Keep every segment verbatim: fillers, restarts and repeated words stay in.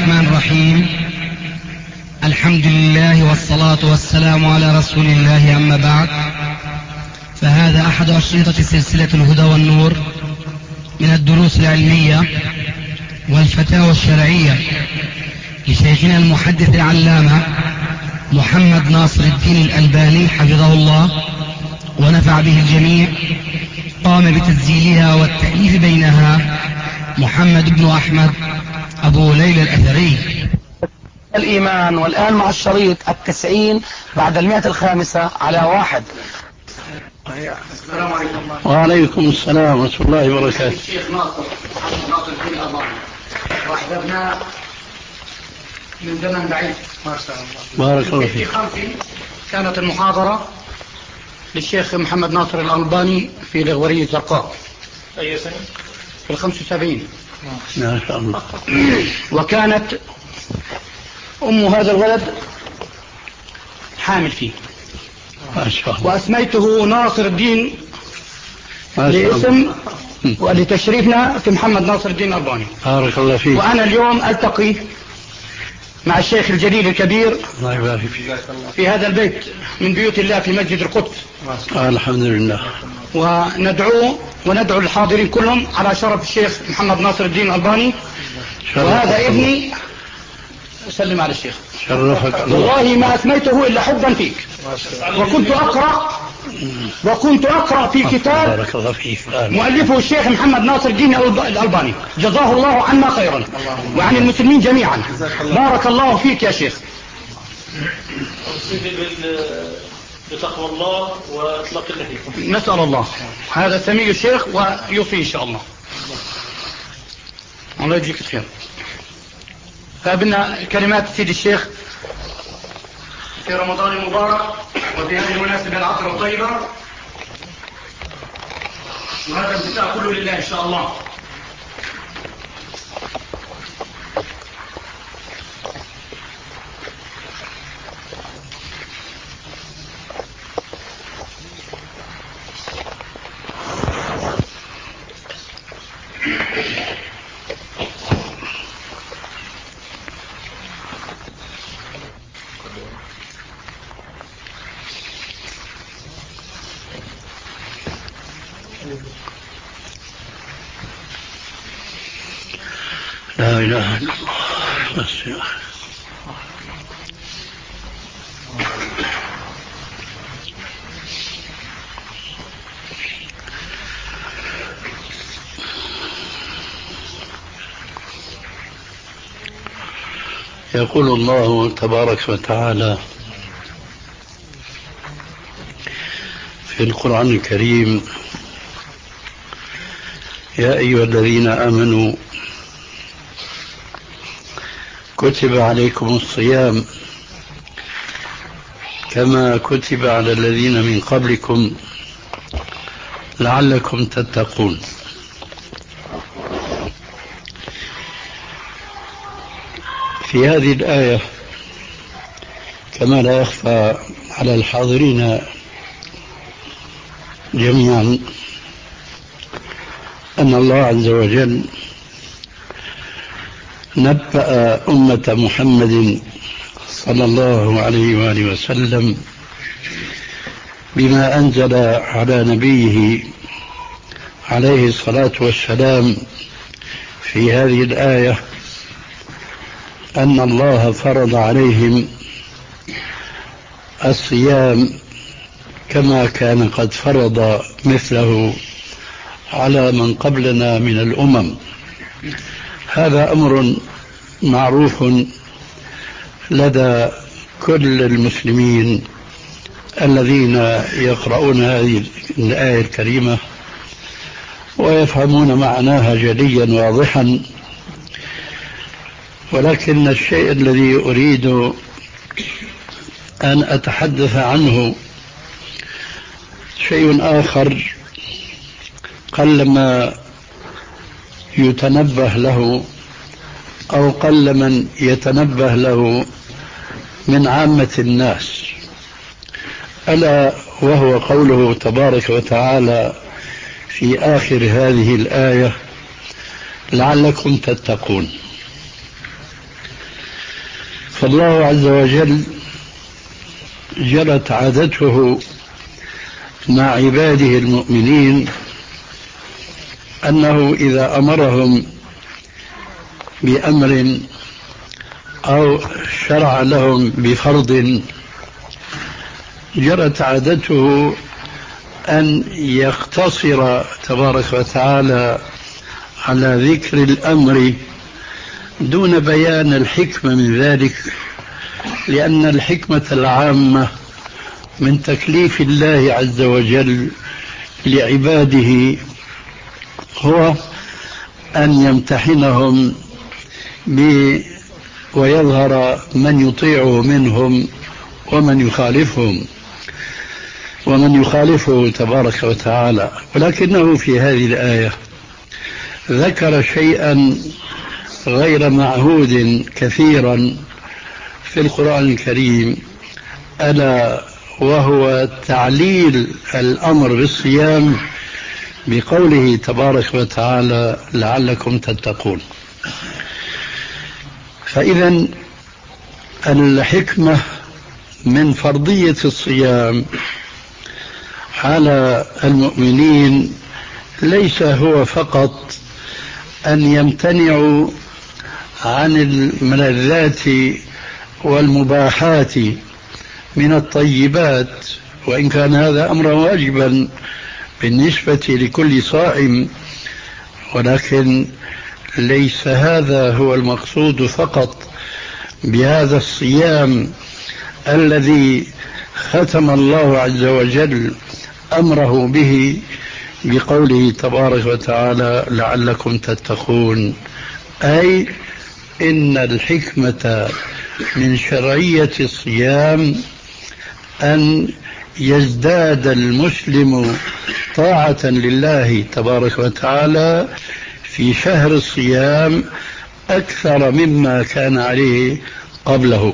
الرحمن الرحيم. الحمد لله والصلاة والسلام على رسول الله، أما بعد، فهذا أحد أشرطة سلسلة الهدى والنور من الدروس العلمية والفتاوى الشرعية لشيخنا المحدث العلامة محمد ناصر الدين الألباني حفظه الله ونفع به الجميع. قام بتسجيلها والتأليف بينها محمد بن أحمد أبو ليلى الأثري. الإيمان، والآن مع الشريط التسعين بعد المئة الخامسة على واحد. السلام عليكم. وعليكم السلام ورحمة الله وبركاته. الشيخ ناصر ناصر الدين الألباني، وأحببنا من زمن بعيد ما شاء الله. بارك الله في فيك. خمسين كانت المحاضرة للشيخ محمد ناصر الألباني في الغورية الزرقاء. أي سنة؟ في الخمس وسبعين. ما شاء الله. وكانت أم هذا الولد حامل فيه، ما شاء الله. وأسميته ناصر الدين ما شاء الله. لاسم ولتشريفنا في محمد ناصر الدين الألباني. بارك الله فيك. وأنا اليوم ألتقي مع الشيخ الجليل الكبير الله يبارك فيك. في هذا البيت من بيوت الله في مسجد القدس. الحمد لله. وندعو وندعو الحاضرين كلهم على شرف الشيخ محمد ناصر الدين الألباني. وهذا ابني، أسلم على الشيخ. شرفك الله. والله ما أسميته إلا حبا فيك. وكنت أقرأ وكنت أقرأ في كتاب بارك الله فيك. مؤلفه الشيخ محمد ناصر الدين الألباني، جزاه الله عنا خيرا وعن المسلمين جميعا. بارك الله فيك يا شيخ. بتقوى الله وإطلاق اللحية. نسأل الله. هذا سمي الشيخ ويوصي إن شاء الله. الله يجزيك الخير. فابنا كلمات سيد الشيخ في رمضان المبارك وفي هذه المناسبة العطرة الطيبة، وهذا البتاع كله لله إن شاء الله. لا إله إلا الله. بس يا أخي. يقول الله تبارك وتعالى في القرآن الكريم: يا أيها الذين آمنوا كتب عليكم الصيام كما كتب على الذين من قبلكم لعلكم تتقون. في هذه الآية كما لا يخفى على الحاضرين جميعا أن الله عز وجل نبأ أمة محمد صلى الله عليه وآله وسلم بما أنزل على نبيه عليه الصلاة والسلام في هذه الآية، أن الله فرض عليهم الصيام كما كان قد فرض مثله على من قبلنا من الأمم. هذا أمر معروف لدى كل المسلمين الذين يقرؤون هذه الآية الكريمة ويفهمون معناها جليا واضحا. ولكن الشيء الذي أريد أن أتحدث عنه شيء آخر قلما يتنبه له أو قل من يتنبه له من عامة الناس، ألا وهو قوله تبارك وتعالى في آخر هذه الآية: لعلكم تتقون. فالله عز وجل جرت عادته مع عباده المؤمنين أنه إذا أمرهم بأمر أو شرع لهم بفرض جرت عادته أن يقتصر تبارك وتعالى على ذكر الأمر دون بيان الحكمة من ذلك، لأن الحكمة العامة من تكليف الله عز وجل لعباده هو أن يمتحنهم ويظهر من يطيعه منهم ومن يخالفهم ومن يخالفه تبارك وتعالى. ولكنه في هذه الآية ذكر شيئا غير معهود كثيرا في القرآن الكريم، ألا وهو تعليل الأمر بالصيام بقوله تبارك وتعالى لعلكم تتقون. فإذا الحكمة من فرضية الصيام على المؤمنين ليس هو فقط أن يمتنعوا عن الملذات والمباحات من الطيبات، وإن كان هذا أمرا واجبا بالنسبة لكل صائم، ولكن ليس هذا هو المقصود فقط بهذا الصيام الذي ختم الله عز وجل أمره به بقوله تبارك وتعالى لعلكم تتقون، أي إن الحكمة من شرعية الصيام أن يزداد المسلم طاعة لله تبارك وتعالى في شهر الصيام أكثر مما كان عليه قبله.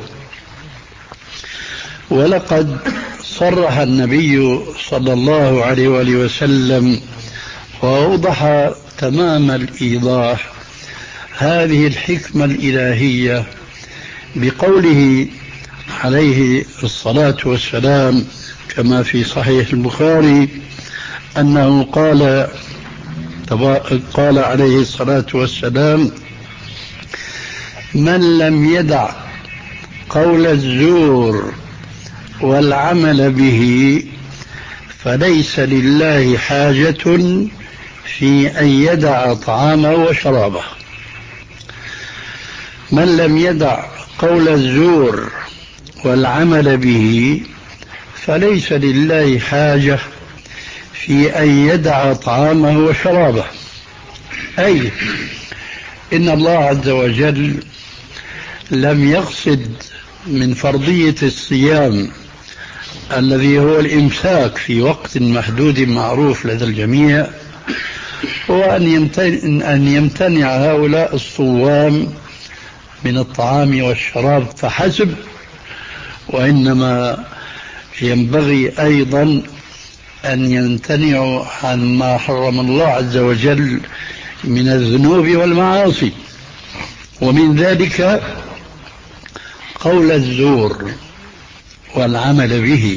ولقد صرح النبي صلى الله عليه وآله وسلم وأوضح تمام الإيضاح هذه الحكمة الإلهية بقوله عليه الصلاة والسلام كما في صحيح البخاري أنه قال قال عليه الصلاة والسلام من لم يدع قول الزور والعمل به فليس لله حاجة في أن يدع طعامه وشرابه. من لم يدع قول الزور والعمل به فليس لله حاجة في أن يدع طعامه وشرابه، أي إن الله عز وجل لم يقصد من فرضية الصيام الذي هو الإمساك في وقت محدود معروف لدى الجميع هو أن يمتنع هؤلاء الصوام من الطعام والشراب فحسب، وإنما ينبغي أيضا أن يمتنعوا عن ما حرم الله عز وجل من الذنوب والمعاصي، ومن ذلك قول الزور والعمل به.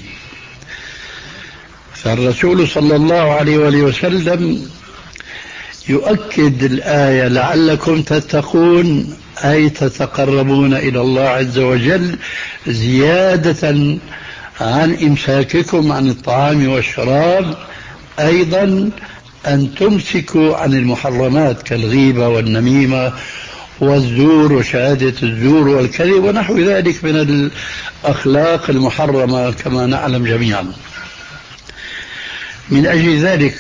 فالرسول صلى الله عليه وآله وسلم يؤكد الآية لعلكم تتقون، أي تتقربون إلى الله عز وجل زيادة عن إمساككم عن الطعام والشراب، أيضا أن تمسكوا عن المحرمات كالغيبة والنميمة والزور وشهادة الزور والكذب ونحو ذلك من الأخلاق المحرمة كما نعلم جميعا. من أجل ذلك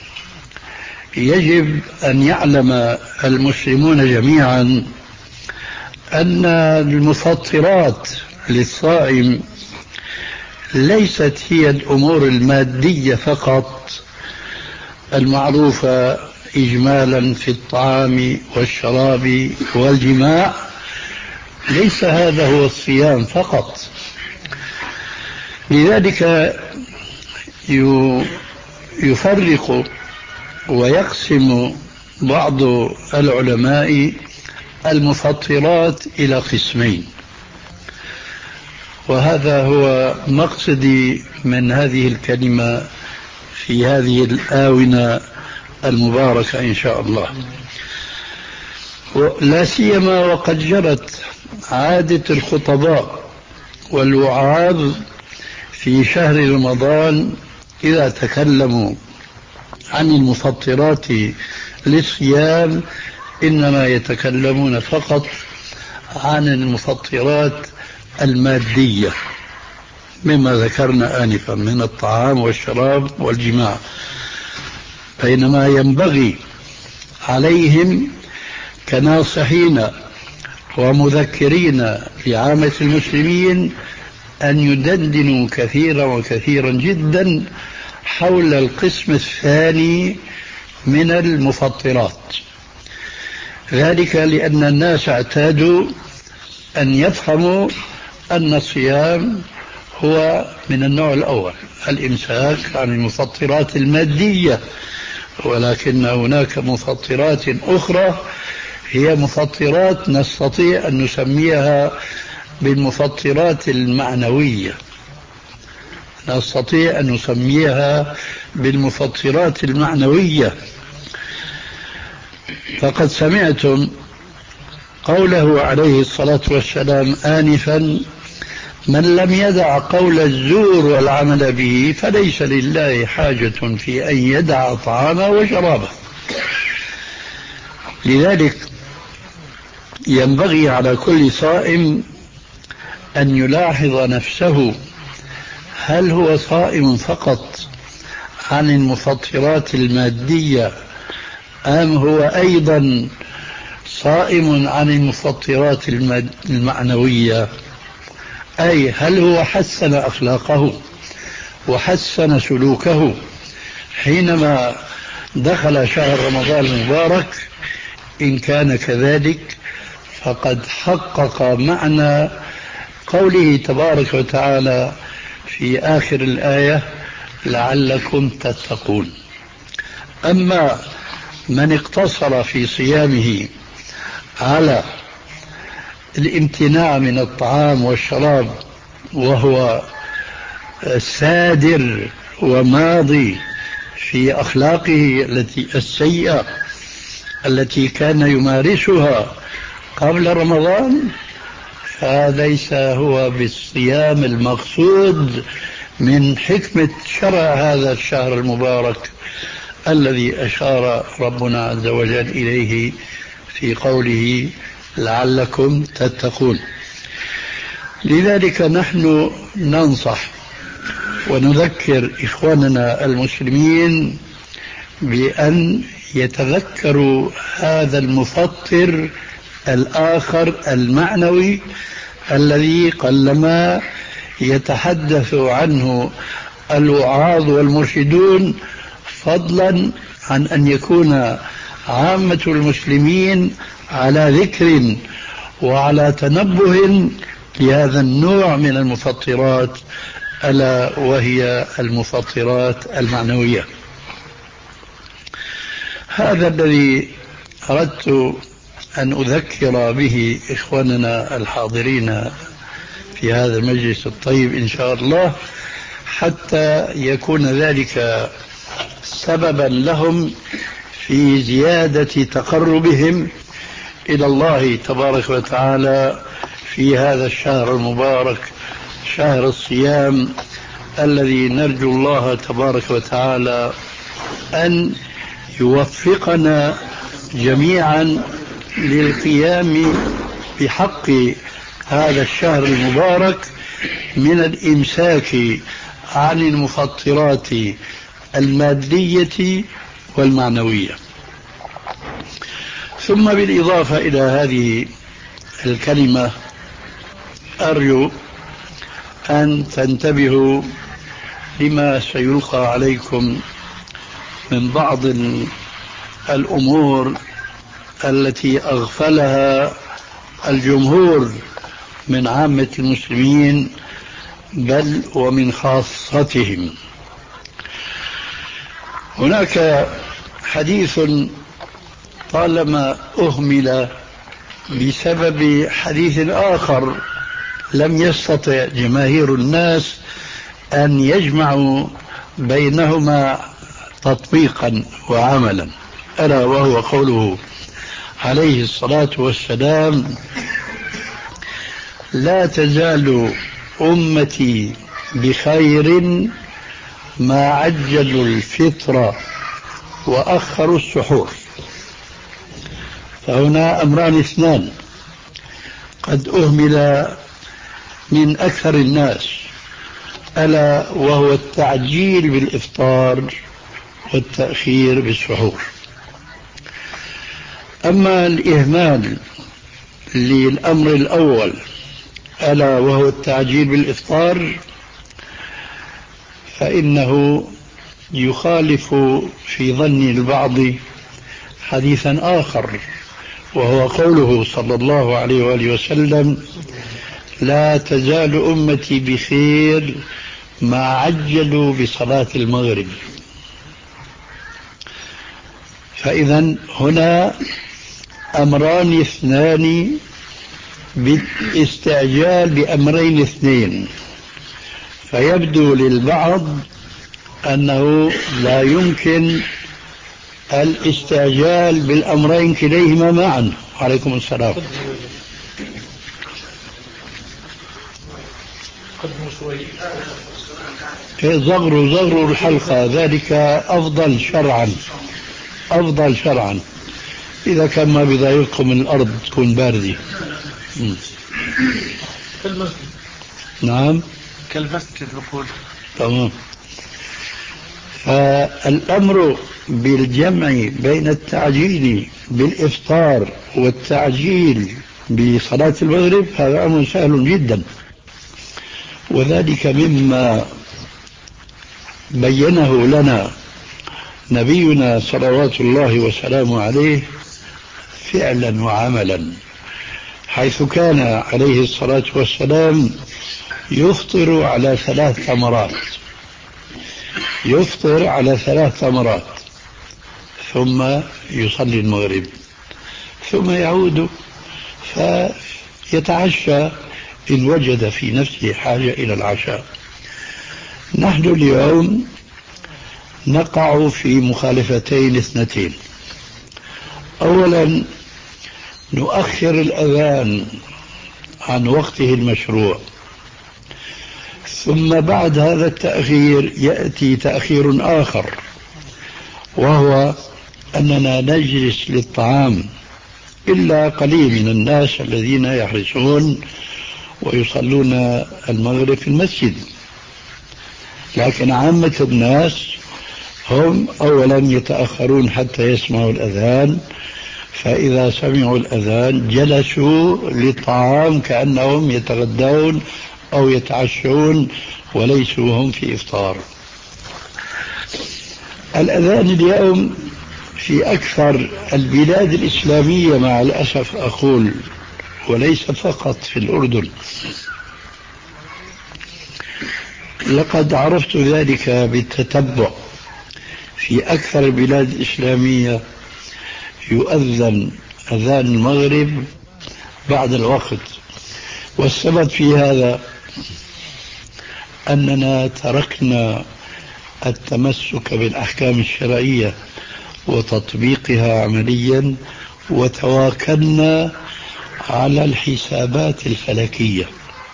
يجب أن يعلم المسلمون جميعا أن المفطرات للصائم ليست هي الأمور المادية فقط المعروفة إجمالا في الطعام والشراب والجماع، ليس هذا هو الصيام فقط. لذلك يفرق ويقسم بعض العلماء المفطرات إلى قسمين. وهذا هو مقصدي من هذه الكلمة في هذه الآونة المباركة إن شاء الله. لا سيما وقد جرت عادة الخطباء والوعاظ في شهر رمضان إذا تكلموا عن المفطرات للصيام إنما يتكلمون فقط عن المفطرات المادية مما ذكرنا آنفا من الطعام والشراب والجماع، بينما ينبغي عليهم كناصحين ومذكرين لعامة المسلمين أن يدندنوا كثيرا وكثيرا جدا حول القسم الثاني من المفطرات، ذلك لأن الناس اعتادوا أن يفهموا أن الصيام هو من النوع الأول، الإمساك عن المفطرات المادية، ولكن هناك مفطرات أخرى هي مفطرات نستطيع أن نسميها بالمفطرات المعنوية، نستطيع أن نسميها بالمفطرات المعنوية. فقد سمعتم قوله عليه الصلاة والسلام آنفا: من لم يدع قول الزور والعمل به فليس لله حاجة في أن يدع طعامه وشرابه. لذلك ينبغي على كل صائم أن يلاحظ نفسه، هل هو صائم فقط عن المفطرات المادية أم هو أيضا صائم عن المفطرات المعنوية؟ أي هل هو حسن أخلاقه وحسن سلوكه حينما دخل شهر رمضان المبارك؟ إن كان كذلك فقد حقق معنى قوله تبارك وتعالى في آخر الآية: لعلكم تتقون. أما من اقتصر في صيامه على الامتناع من الطعام والشراب وهو سادر وماضي في أخلاقه التي السيئة التي كان يمارسها قبل رمضان، فليس هو بالصيام المقصود من حكمة شرع هذا الشهر المبارك الذي أشار ربنا عز وجل إليه في قوله لعلكم تتقون. لذلك نحن ننصح ونذكر إخواننا المسلمين بأن يتذكروا هذا المفطر الآخر المعنوي الذي قلما يتحدث عنه الوعاظ والمرشدون، فضلا عن أن يكون عامة المسلمين على ذكر وعلى تنبه لهذا النوع من المفطرات، ألا وهي المفطرات المعنوية. هذا الذي أردت أن أذكر به إخواننا الحاضرين في هذا المجلس الطيب إن شاء الله، حتى يكون ذلك سببا لهم في زيادة تقربهم إلى الله تبارك وتعالى في هذا الشهر المبارك، شهر الصيام، الذي نرجو الله تبارك وتعالى أن يوفقنا جميعا للقيام بحق هذا الشهر المبارك من الإمساك عن المفطرات المادية والمعنوية. ثم بالإضافة إلى هذه الكلمة أرجو أن تنتبهوا لما سيلقى عليكم من بعض الأمور التي أغفلها الجمهور من عامة المسلمين بل ومن خاصتهم. هناك حديث طالما أهمل بسبب حديث آخر لم يستطع جماهير الناس أن يجمعوا بينهما تطبيقا وعملا، ألا وهو قوله عليه الصلاة والسلام: لا تزال أمتي بخير ما عجلوا الفطر وأخروا السحور. فهنا أمران اثنان قد أهمل من أكثر الناس، ألا وهو التعجيل بالإفطار والتأخير بالسحور. أما الإهمال للأمر الأول ألا وهو التعجيل بالإفطار فإنه يخالف في ظن البعض حديثا آخر، وهو قوله صلى الله عليه وآله وسلم: لا تزال أمتي بخير ما عجلوا بصلاة المغرب. فإذا هنا أمران اثنان بالاستعجال بأمرين اثنين، فيبدو للبعض أنه لا يمكن الاستعجال بالأمرين كليهما معا. عليكم السلام. زغروا زغروا الحلقة، ذلك أفضل شرعا، أفضل شرعا إذا كان ما بضايقكم الأرض تكون باردة. كالمسجد. نعم كالمسجد نقول. تمام. فالأمر بالجمع بين التعجيل بالإفطار والتعجيل بصلاة المغرب هذا أمر سهل جدا، وذلك مما بينه لنا نبينا صلوات الله وسلامه عليه فعلا وعملا، حيث كان عليه الصلاة والسلام يفطر على ثلاث تمرات، يفطر على ثلاث تمرات ثم يصلي المغرب ثم يعود فيتعشى إن وجد في نفسه حاجة إلى العشاء. نحن اليوم نقع في مخالفتين اثنتين. أولا نؤخر الأذان عن وقته المشروع، ثم بعد هذا التأخير يأتي تأخير آخر، وهو أننا نجلس للطعام، إلا قليل من الناس الذين يحرصون ويصلون المغرب في المسجد، لكن عامة الناس هم أولا يتأخرون حتى يسمعوا الأذان، فإذا سمعوا الأذان جلسوا للطعام كأنهم يتغدون أو يتعشون وليسوا هم في إفطار. الأذان اليوم في أكثر البلاد الإسلامية مع الأسف أقول، وليس فقط في الأردن، لقد عرفت ذلك بالتتبع، في أكثر البلاد الإسلامية يؤذن أذان المغرب بعد الوقت. والسبب في هذا أننا تركنا التمسك بالأحكام الشرعية وتطبيقها عمليا، وتواكلنا على الحسابات الفلكية،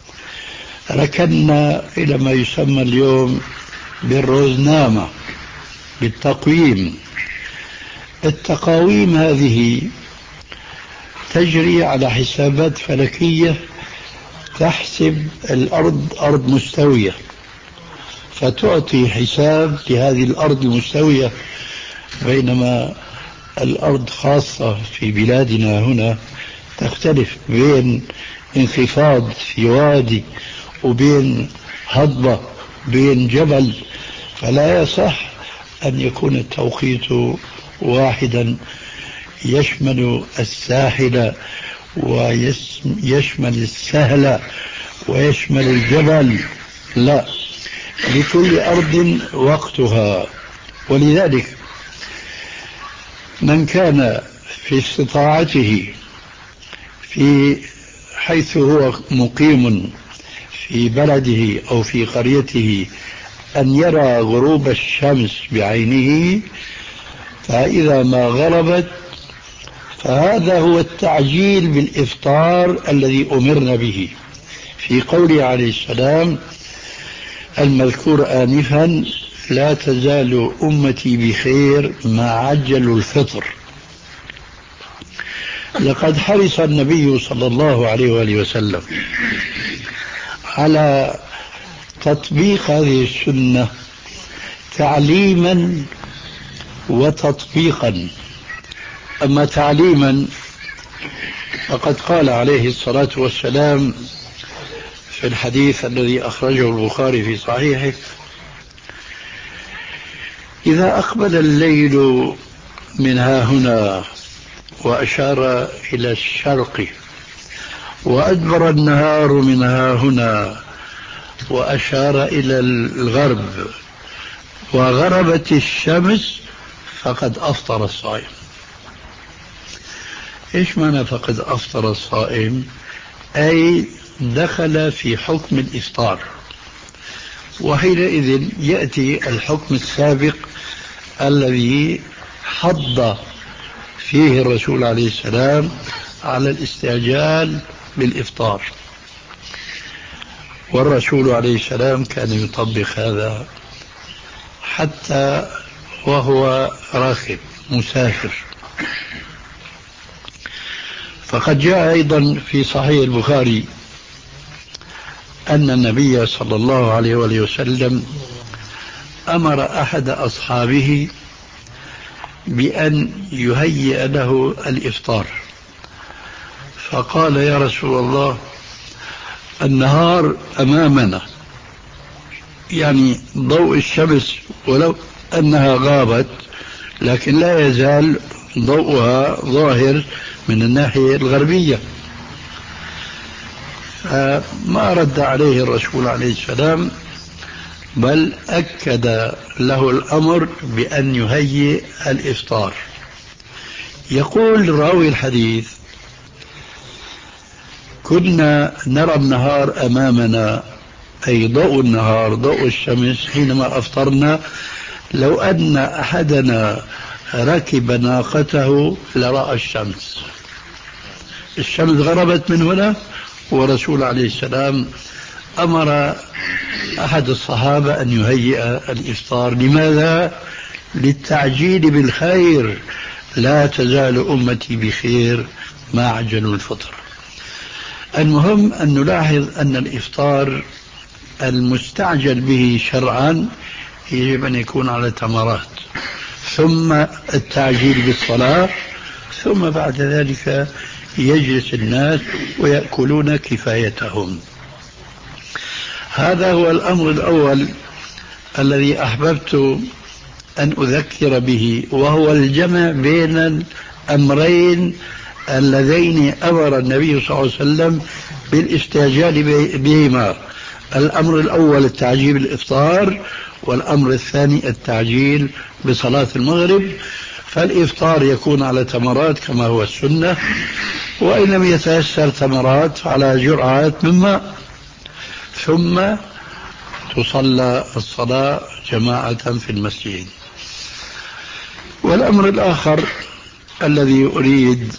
ركنا إلى ما يسمى اليوم بالروزنامة، بالتقويم. التقاويم هذه تجري على حسابات فلكية تحسب الأرض أرض مستوية، فتعطي حساب لهذه الأرض المستوية، بينما الأرض خاصة في بلادنا هنا تختلف بين انخفاض في وادي وبين هضبة بين جبل، فلا يصح أن يكون التوقيت واحدا يشمل الساحل ويشمل السهل ويشمل الجبل، لا، لكل أرض وقتها. ولذلك من كان في استطاعته في حيث هو مقيم في بلده أو في قريته أن يرى غروب الشمس بعينه، فإذا ما غربت فهذا هو التعجيل بالإفطار الذي أمرنا به في قوله عليه السلام المذكور آنفا: لا تزال أمتي بخير ما عجلوا الفطر. لقد حرص النبي صلى الله عليه وآله وسلم على تطبيق هذه السنة تعليما وتطبيقا. أما تعليما فقد قال عليه الصلاة والسلام في الحديث الذي أخرجه البخاري في صحيحه: إذا أقبل الليل من ها هنا وأشار إلى الشرق، وأدبر النهار من ها هنا وأشار إلى الغرب، وغربت الشمس، فقد أفطر الصائم. إيش معنى فقد أفطر الصائم؟ أي دخل في حكم الإفطار، وحينئذ يأتي الحكم السابق الذي حض فيه الرسول عليه السلام على الاستعجال بالإفطار، والرسول عليه السلام كان يطبق هذا حتى وهو راكب مسافر. فقد جاء أيضا في صحيح البخاري أن النبي صلى الله عليه وآله وسلم أمر أحد أصحابه بأن يهيئ له الإفطار، فقال: يا رسول الله، النهار أمامنا، يعني ضوء الشمس ولو أنها غابت لكن لا يزال ضوءها ظاهر من الناحية الغربية. ما رد عليه الرسول عليه السلام، بل أكد له الأمر بأن يهيئ الإفطار. يقول راوي الحديث: كنا نرى النهار أمامنا، أي ضوء النهار ضوء الشمس حينما أفطرنا، لو أن أحدنا ركب ناقته لرأى الشمس. الشمس غربت من هنا، ورسول عليه السلام أمر أحد الصحابة أن يهيئ الإفطار. لماذا؟ للتعجيل بالخير. لا تزال أمتي بخير ما عجلوا الفطر. المهم أن نلاحظ أن الإفطار المستعجل به شرعا يجب أن يكون على تمرات، ثم التعجيل بالصلاة، ثم بعد ذلك يجلس الناس ويأكلون كفايتهم. هذا هو الأمر الأول الذي أحببت أن أذكر به، وهو الجمع بين الأمرين اللذين أمر النبي صلى الله عليه وسلم بالاستعجال بهما. الأمر الأول التعجيل بالإفطار، والأمر الثاني التعجيل بصلاة المغرب. فالإفطار يكون على تمرات كما هو السنة، وإن لم يتيسر تمرات على جرعات من ماء، ثم تصلى الصلاة جماعة في المسجد. والأمر الآخر الذي أريد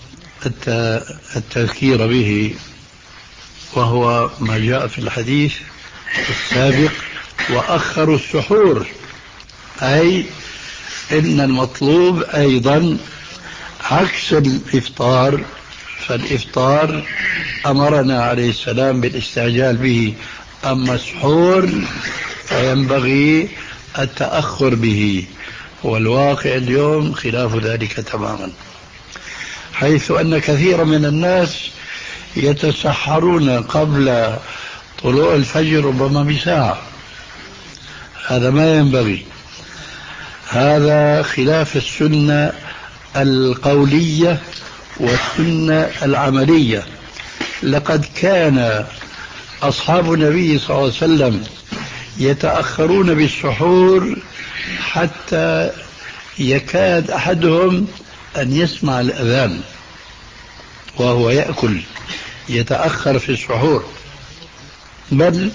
التذكير به وهو ما جاء في الحديث السابق: وأخروا السحور، أي إن المطلوب أيضا عكس الإفطار. فالإفطار أمرنا عليه السلام بالاستعجال به، أما السحور فينبغي التأخر به، والواقع اليوم خلاف ذلك تماما، حيث أن كثير من الناس يتسحرون قبل طلوع الفجر ربما بساعة. هذا ما ينبغي، هذا خلاف السنة القولية والسنة العملية. لقد كان أصحاب النبي صلى الله عليه وسلم يتأخرون بالسحور حتى يكاد أحدهم أن يسمع الأذان وهو يأكل، يتأخر في السحور. بل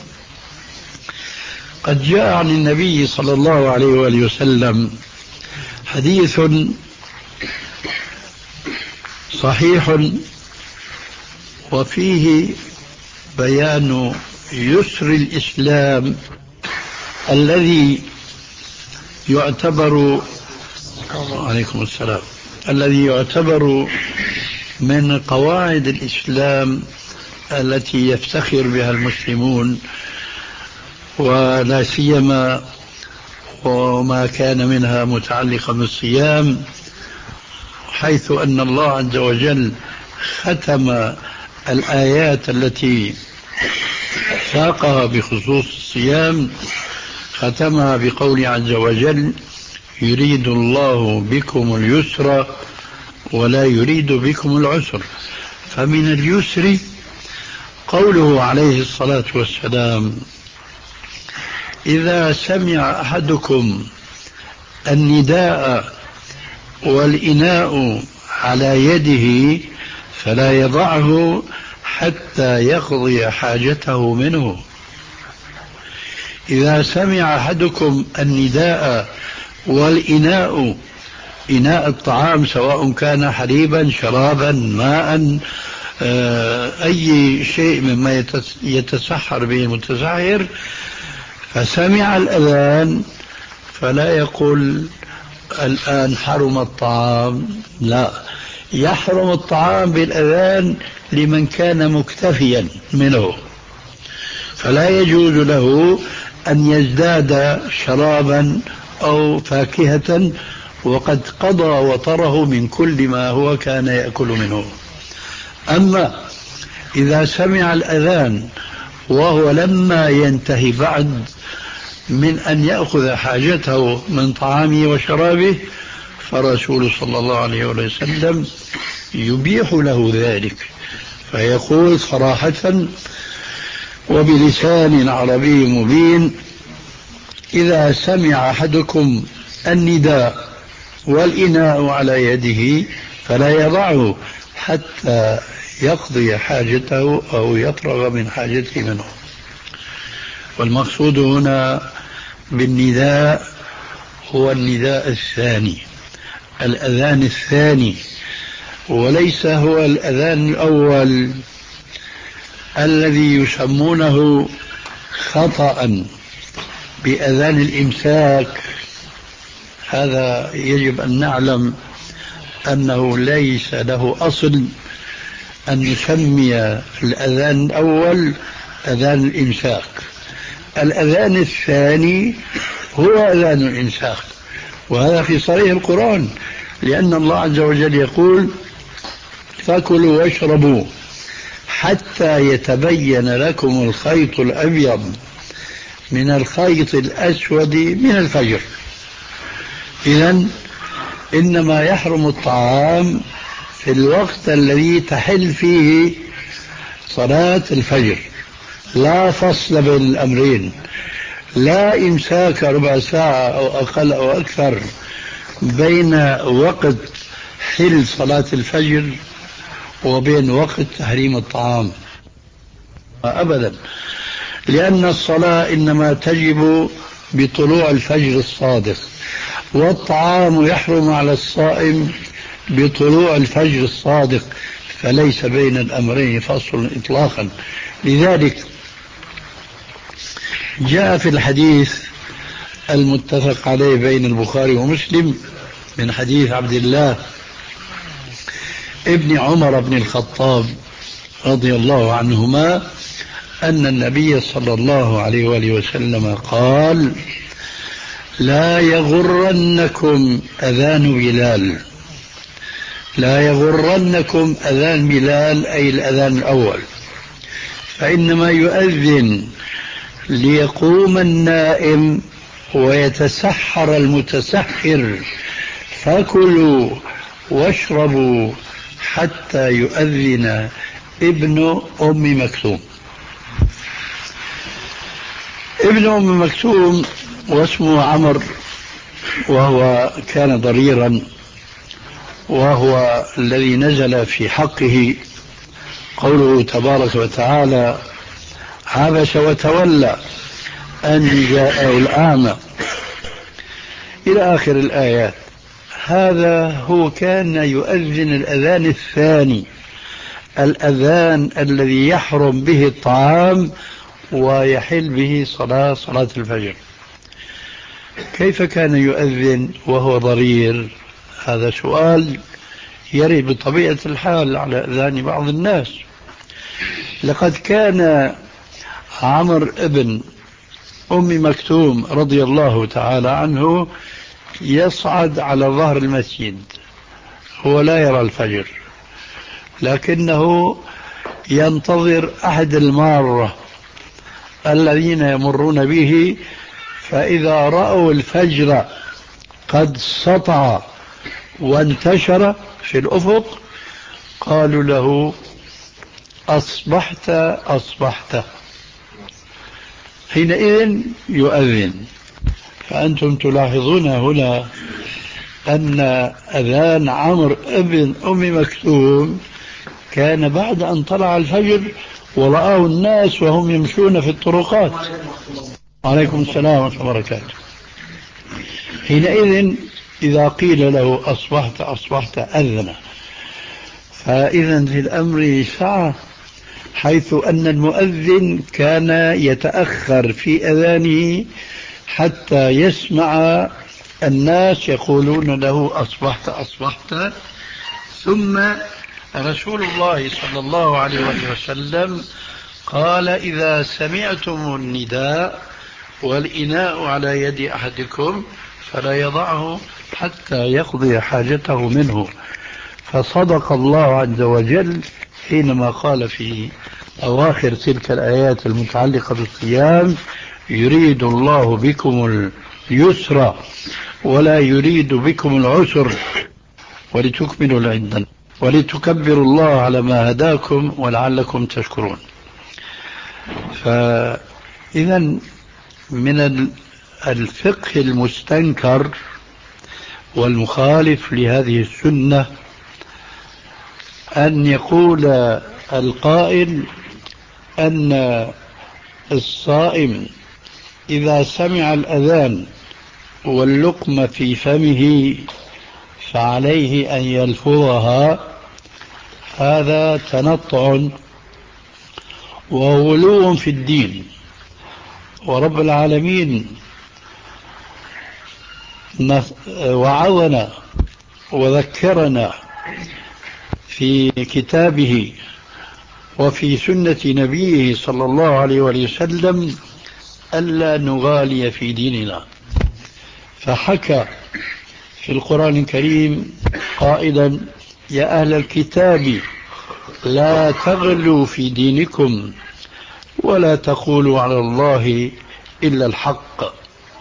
قد جاء عن النبي صلى الله عليه وآله وسلم حديث صحيح وفيه بيان يسر الإسلام الذي يعتبر عليكم السلام الذي يعتبر من قواعد الإسلام التي يفتخر بها المسلمون، ولا سيما وما كان منها متعلقا بالصيام، حيث أن الله عز وجل ختم الآيات التي ساقها بخصوص الصيام ختمها بقول عز وجل: يريد الله بكم اليسر ولا يريد بكم العسر. فمن اليسر قوله عليه الصلاة والسلام: إذا سمع أحدكم النداء والإناء على يده فلا يضعه حتى يقضي حاجته منه. إذا سمع أحدكم النداء والإناء، إناء الطعام سواء كان حليبا شرابا ماء أي شيء مما يتسحر به المتسحر، فسمع الأذان فلا يقول الآن حرم الطعام، لا، يحرم الطعام بالأذان لمن كان مكتفيا منه، فلا يجوز له أن يزداد شرابا أو فاكهة وقد قضى وطره من كل ما هو كان يأكل منه. أما إذا سمع الأذان وهو لما ينتهي بعد من أن يأخذ حاجته من طعامه وشرابه، فرسول صلى الله عليه وسلم يبيح له ذلك، فيقول صراحة وبلسان عربي مبين: إذا سمع أحدكم النداء والإناء على يده فلا يضعه حتى يقضي حاجته أو يفرغ من حاجته منه. والمقصود هنا بالنداء هو النداء الثاني، الأذان الثاني، وليس هو الأذان الأول الذي يسمونه خطأ بأذان الإمساك. هذا يجب أن نعلم أنه ليس له أصل أن نسمي الأذان الأول أذان الإمساك. الأذان الثاني هو أذان الإمساك، وهذا في صريح القرآن، لأن الله عز وجل يقول: فكلوا واشربوا حتى يتبين لكم الخيط الأبيض من الخيط الأسود من الفجر. إذن إنما يحرم الطعام في الوقت الذي تحل فيه صلاة الفجر، لا فصل بين الأمرين، لا إمساك ربع ساعة أو أقل أو أكثر بين وقت حل صلاة الفجر وبين وقت تحريم الطعام أبدا، لأن الصلاة إنما تجب بطلوع الفجر الصادق، والطعام يحرم على الصائم بطلوع الفجر الصادق، فليس بين الأمرين فصل إطلاقا. لذلك جاء في الحديث المتفق عليه بين البخاري ومسلم من حديث عبد الله ابن عمر بن الخطاب رضي الله عنهما أن النبي صلى الله عليه وآله وسلم قال: لا يغرنكم أذان بلال، لا يغرنكم أذان بلال أي الأذان الأول، فإنما يؤذن ليقوم النائم ويتسحر المتسحر، فكلوا واشربوا حتى يؤذن ابن أم مكتوم. ابن أم مكتوم واسمه عمر، وهو كان ضريرا، وهو الذي نزل في حقه قوله تبارك وتعالى: عبس وتولى أن جاءه الأعمى إلى آخر الآيات. هذا هو كان يؤذن الأذان الثاني، الأذان الذي يحرم به الطعام ويحل به صلاة صلاة الفجر. كيف كان يؤذن وهو ضرير؟ هذا سؤال يرد بطبيعة الحال على أذان بعض الناس. لقد كان عمرو ابن أم مكتوم رضي الله تعالى عنه يصعد على ظهر المسجد، هو لا يرى الفجر لكنه ينتظر أحد المارة الذين يمرون به، فإذا رأوا الفجر قد سطع وانتشر في الأفق قالوا له أصبحت أصبحت، حينئذ يؤذن. فأنتم تلاحظون هنا أن أذان عمرو ابن أم مكتوم كان بعد أن طلع الفجر ورآه الناس وهم يمشون في الطرقات. عليكم السلام ورحمة الله وبركاته. حينئذ إذا قيل له أصبحت أصبحت أذن. فإذا في الأمر سعة، حيث أن المؤذن كان يتأخر في أذانه حتى يسمع الناس يقولون له أصبحت أصبحت. ثم رسول الله صلى الله عليه وسلم قال إذا سمعتم النداء والإناء على يد أحدكم فلا يضعه حتى يقضي حاجته منه. فصدق الله عز وجل حينما قال في أواخر تلك الآيات المتعلقة بالصيام يريد الله بكم اليسر ولا يريد بكم العسر ولتكملوا العدة ولتكبروا الله على ما هداكم ولعلكم تشكرون. فإذا من الفقه المستنكر والمخالف لهذه السنة أن يقول القائل أن الصائم إذا سمع الأذان واللقمة في فمه فعليه أن يلفظها. هذا تنطع وغلو في الدين. ورب العالمين وعظنا وذكرنا في كتابه وفي سنة نبيه صلى الله عليه وسلم ألا نغالي في ديننا، فحكى في القرآن الكريم قائلا يا أهل الكتاب لا تغلوا في دينكم ولا تقولوا على الله إلا الحق.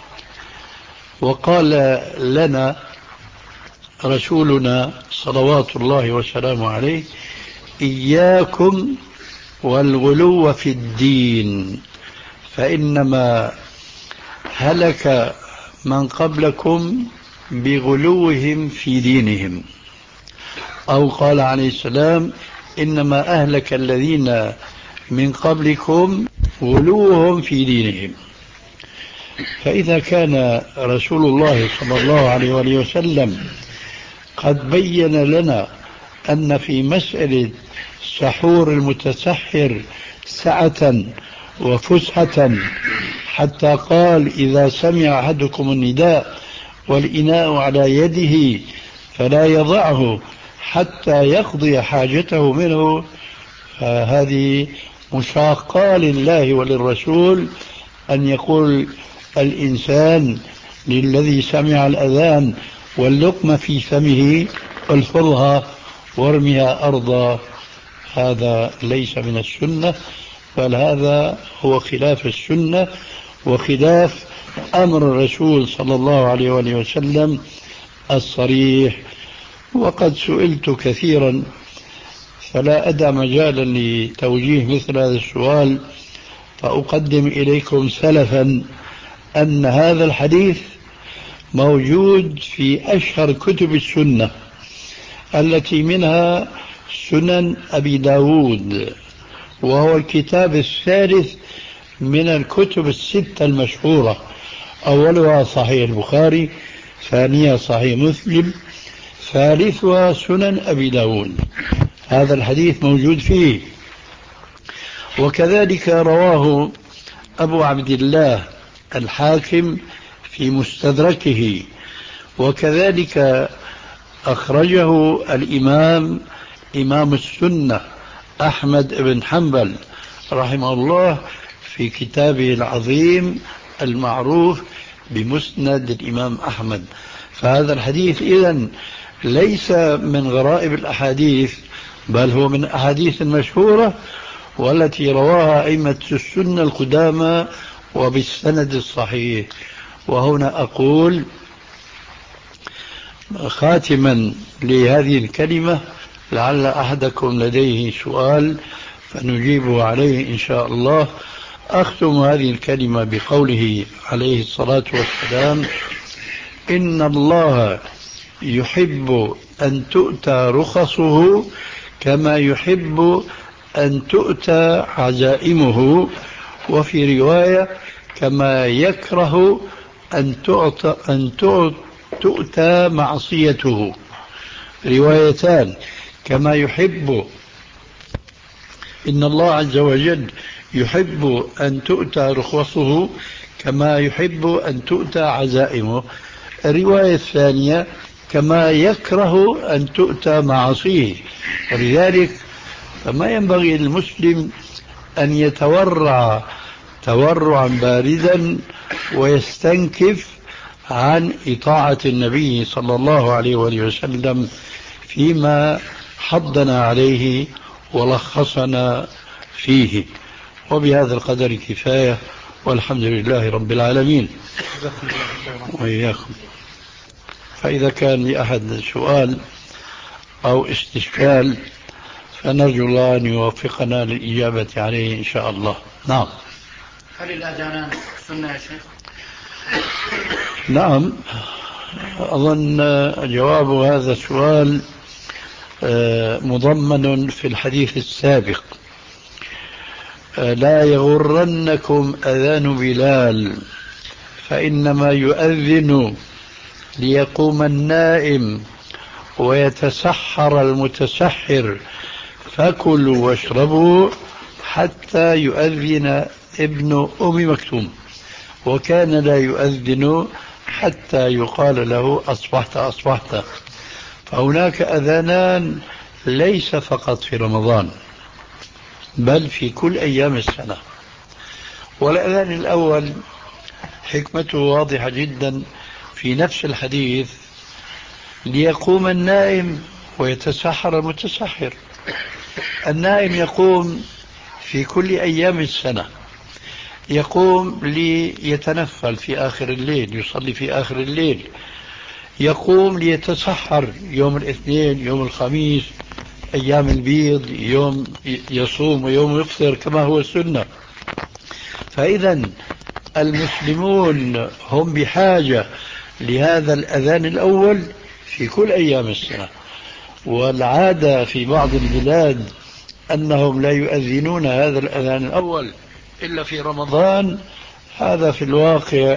وقال لنا رسولنا صلوات الله وسلامه عليه إياكم والغلو في الدين فإنما هلك من قبلكم بغلوهم في دينهم. أو قال عليه السلام إنما أهلك الذين من قبلكم غلوهم في دينهم. فإذا كان رسول الله صلى الله عليه وسلم قد بين لنا أن في مسألة سحور المتسحر سعة وفسحة، حتى قال إذا سمع أحدكم النداء والإناء على يده فلا يضعه حتى يقضي حاجته منه، فهذه مشاقة لله وللرسول أن يقول الإنسان للذي سمع الأذان واللقمة في فمه الفظها وارمها أرضا. هذا ليس من السنة، بل هذا هو خلاف السنة وخلاف أمر الرسول صلى الله عليه وسلم الصريح. وقد سئلت كثيرا فلا أدع مجالا لتوجيه مثل هذا السؤال، فأقدم إليكم سلفا أن هذا الحديث موجود في أشهر كتب السنة التي منها سنن أبي داود وهو الكتاب الثالث من الكتب الستة المشهورة، أولها صحيح البخاري، ثانيها صحيح مسلم، ثالثها سنن أبي داود. هذا الحديث موجود فيه. وكذلك رواه أبو عبد الله الحاكم في مستدركه، وكذلك أخرجه الإمام إمام السنة أحمد بن حنبل رحمه الله في كتابه العظيم المعروف بمسند الإمام أحمد. فهذا الحديث إذن ليس من غرائب الأحاديث، بل هو من أحاديث مشهورة والتي رواها أئمة السنة القدامى وبالسند الصحيح. وهنا أقول خاتما لهذه الكلمة، لعل أحدكم لديه سؤال فنجيبه عليه إن شاء الله. أختم هذه الكلمة بقوله عليه الصلاة والسلام: إن الله يحب أن تؤتى رخصه كما يحب أن تؤتى عزائمه، وفي رواية كما يكره أن تؤتى, أن تؤتى معصيته. روايتان: كما يحب، إن الله عز وجل يحب أن تؤتى رخصه كما يحب أن تؤتى عزائمه. الرواية الثانية: كما يكره أن تؤتى معاصيه. ولذلك فما ينبغي للمسلم أن يتورع تورعا باردا ويستنكف عن إطاعة النبي صلى الله عليه وآله وسلم فيما حضنا عليه ولخصنا فيه. وبهذا القدر كفاية، والحمد لله رب العالمين. وإياكم. فإذا كان لأحد سؤال أو استشكال فنرجو الله أن يوفقنا للإجابة عليه إن شاء الله. نعم. هل الأذانان سنة يا شيخ؟ نعم، أظن جواب هذا السؤال مضمن في الحديث السابق: لا يغرنكم أذان بلال فإنما يؤذن ليقوم النائم ويتسحر المتسحر، فكلوا واشربوا حتى يؤذن ابن أم مكتوم، وكان لا يؤذن حتى يقال له أصبحت أصبحت. فهناك أذانان ليس فقط في رمضان بل في كل أيام السنة. والأذان الأول حكمته واضحة جدا في نفس الحديث: ليقوم النائم ويتسحر المتسحر. النائم يقوم في كل أيام السنة، يقوم ليتنفل في آخر الليل، يصلي في آخر الليل، يقوم ليتسحر يوم الاثنين، يوم الخميس، أيام البيض، يوم يصوم ويوم يفطر كما هو السنة. فإذا المسلمون هم بحاجة لهذا الأذان الأول في كل أيام السنة. والعادة في بعض البلاد أنهم لا يؤذنون هذا الأذان الأول إلا في رمضان. هذا في الواقع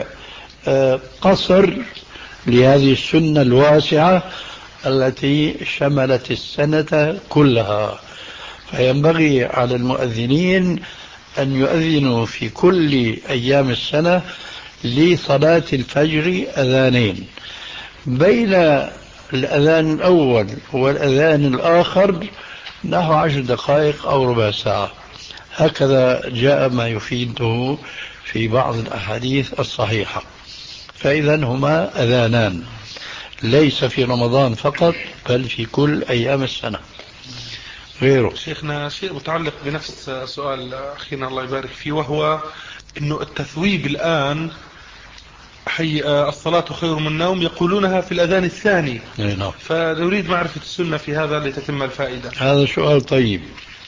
قصر لهذه السنة الواسعة التي شملت السنة كلها. فينبغي على المؤذنين أن يؤذنوا في كل أيام السنة لصلاة الفجر أذانين. بين الأذان الأول والأذان الآخر نحو عشر دقائق أو ربع ساعة، هكذا جاء ما يفيده في بعض الأحاديث الصحيحة. فإذا هما أذانان ليس في رمضان فقط بل في كل أيام السنة. غيره شيخنا شيء متعلق بنفس سؤال أخينا الله يبارك فيه، وهو أنه التثويب الآن حي الصلاة خير من النوم يقولونها في الأذان الثاني، نعم. فنريد معرفة السنة في هذا لتتم الفائدة. هذا سؤال طيب.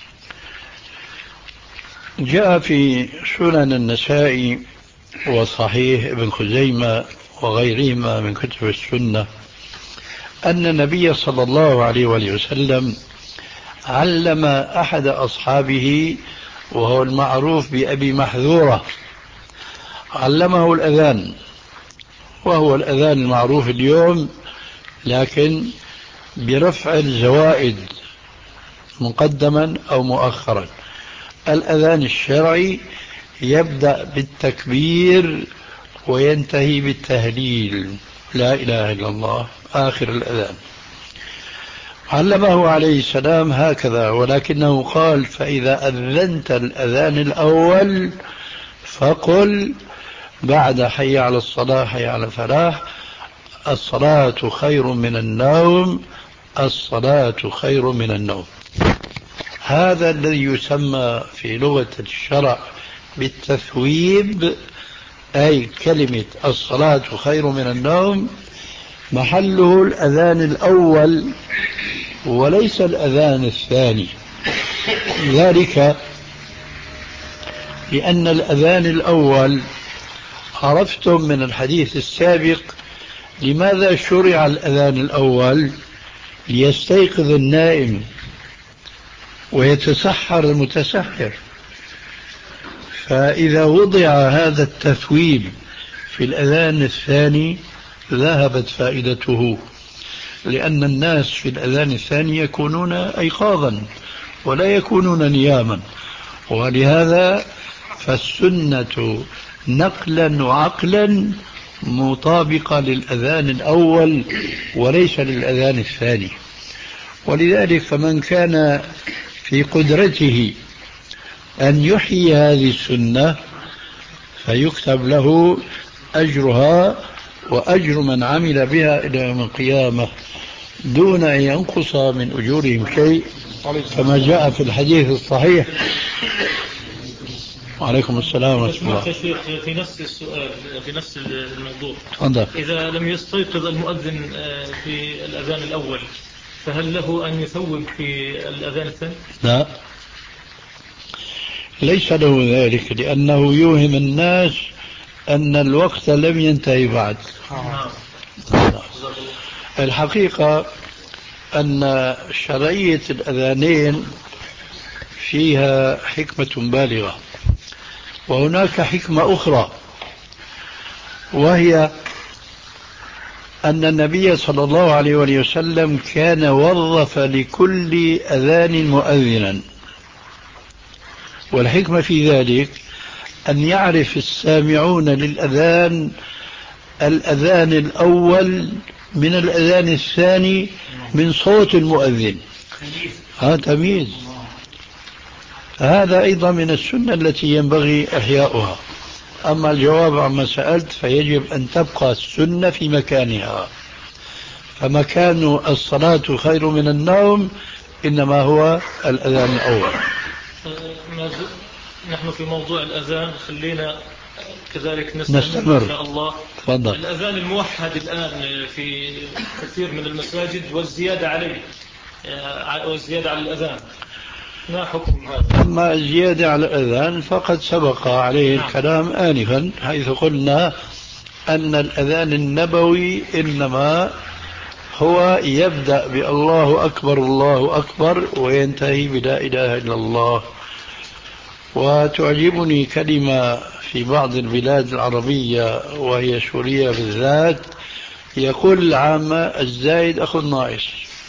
جاء في سنن النسائي وصحيح ابن خزيمة وغيرهما من كتب السنة أن النبي صلى الله عليه وآله وسلم علم أحد أصحابه وهو المعروف بأبي محذورة، علمه الأذان، وهو الأذان المعروف اليوم لكن برفع الزوائد مقدما أو مؤخرا. الأذان الشرعي يبدأ بالتكبير وينتهي بالتهليل، لا إله إلا الله، آخر الأذان. علمه عليه السلام هكذا، ولكنه قال: فإذا أذنت الأذان الأول فقل بعد حي على الصلاة حي على الفلاح: الصلاة خير من النوم، الصلاة خير من النوم. هذا الذي يسمى في لغة الشرع بالتثويب، أي كلمة الصلاة خير من النوم محله الأذان الأول وليس الأذان الثاني. ذلك لأن الأذان الأول عرفتم من الحديث السابق لماذا شرع الأذان الأول؟ ليستيقظ النائم ويتسحر المتسحر. فإذا وضع هذا التثويب في الأذان الثاني ذهبت فائدته، لأن الناس في الأذان الثاني يكونون أيقاظا ولا يكونون نياما، ولهذا فالسنة نقلا وعقلا مطابقة للأذان الأول وليس للأذان الثاني. ولذلك فمن كان في قدرته أن يحيي هذه السنة فيكتب له أجرها وأجر من عمل بها إلى يوم القيامة دون أن ينقص من أجورهم شيء، كما جاء في الحديث الصحيح. وعليكم السلام ورحمة الله. شيخ في نفس السؤال في نفس الموضوع، تفضل. إذا لم يستيقظ المؤذن في الأذان الأول فهل له أن يثوب في الأذان الثاني؟ لا، ليس له ذلك، لأنه يوهم الناس أن الوقت لم ينتهي بعد. الحقيقة أن شرعية الأذانين فيها حكمة بالغة، وهناك حكمة أخرى، وهي أن النبي صلى الله عليه وسلم كان وظف لكل أذان مؤذنا، والحكمة في ذلك أن يعرف السامعون للأذان الأذان الأول من الأذان الثاني من صوت المؤذن. هذا تمييز، هذا أيضا من السنة التي ينبغي إحياؤها. أما الجواب عما سألت فيجب أن تبقى السنة في مكانها، فمكان الصلاة خير من النوم إنما هو الأذان الأول. نحن في موضوع الأذان خلينا كذلك نستمر إن شاء الله. فضل. الأذان الموحد الآن في كثير من المساجد والزيادة عليه والزيادة على الأذان، ما حكم هذا؟ أما الزيادة على الأذان فقد سبق عليه نعم. الكلام آنفا، حيث قلنا أن الأذان النبوي إنما هو يبدأ بالله أكبر الله أكبر وينتهي بلا إله إلا الله. وتعجبني كلمة في بعض البلاد العربية وهي سوريا بالذات، يقول العامة: الزايد أخو الناقص،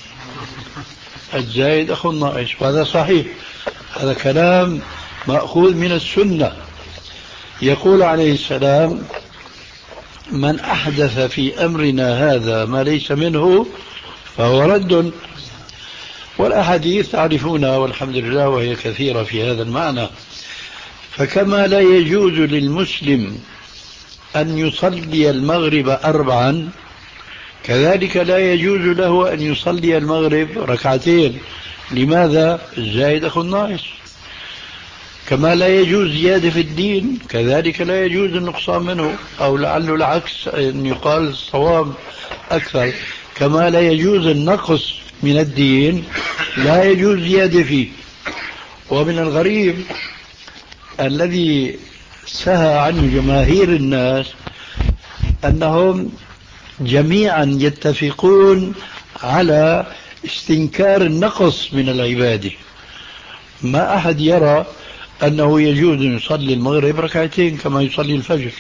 الزايد أخو الناقص. وهذا صحيح، هذا كلام مأخوذ من السنة. يقول عليه السلام: من أحدث في أمرنا هذا ما ليس منه فهو رد. والأحاديث تعرفونها والحمد لله وهي كثيرة في هذا المعنى. فكما لا يجوز للمسلم أن يصلي المغرب أربعا، كذلك لا يجوز له أن يصلي المغرب ركعتين. لماذا؟ الزايد أخو الناقص. كما لا يجوز زيادة في الدين، كذلك لا يجوز النقصان منه، أو لعله العكس أن يقال الصواب أكثر. كما لا يجوز النقص من الدين لا يجوز زيادة فيه. ومن الغريب الذي سهى عنه جماهير الناس أنهم جميعا يتفقون على استنكار النقص من العبادة. ما أحد يرى أنه يجوز أن يصلي المغرب ركعتين كما يصلي الفجر،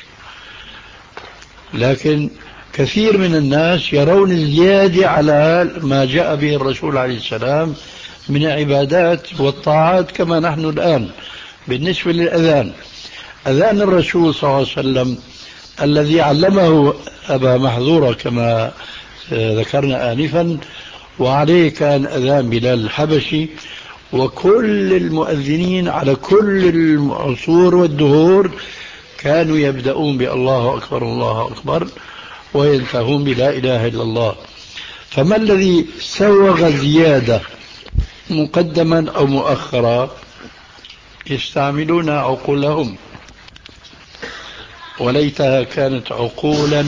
لكن كثير من الناس يرون الزيادة على ما جاء به الرسول عليه السلام من العبادات والطاعات، كما نحن الآن بالنسبة للأذان. أذان الرسول صلى الله عليه وسلم الذي علمه أبا محذورة كما ذكرنا آنفا، وعليه كان أذان بلال الحبشي، وكل المؤذنين على كل العصور والدهور كانوا يبدأون بالله أكبر الله أكبر وينتهون بلا إله إلا الله. فما الذي سوغ زيادة مقدما أو مؤخرا؟ يستعملون عقولهم، وليتها كانت عقولا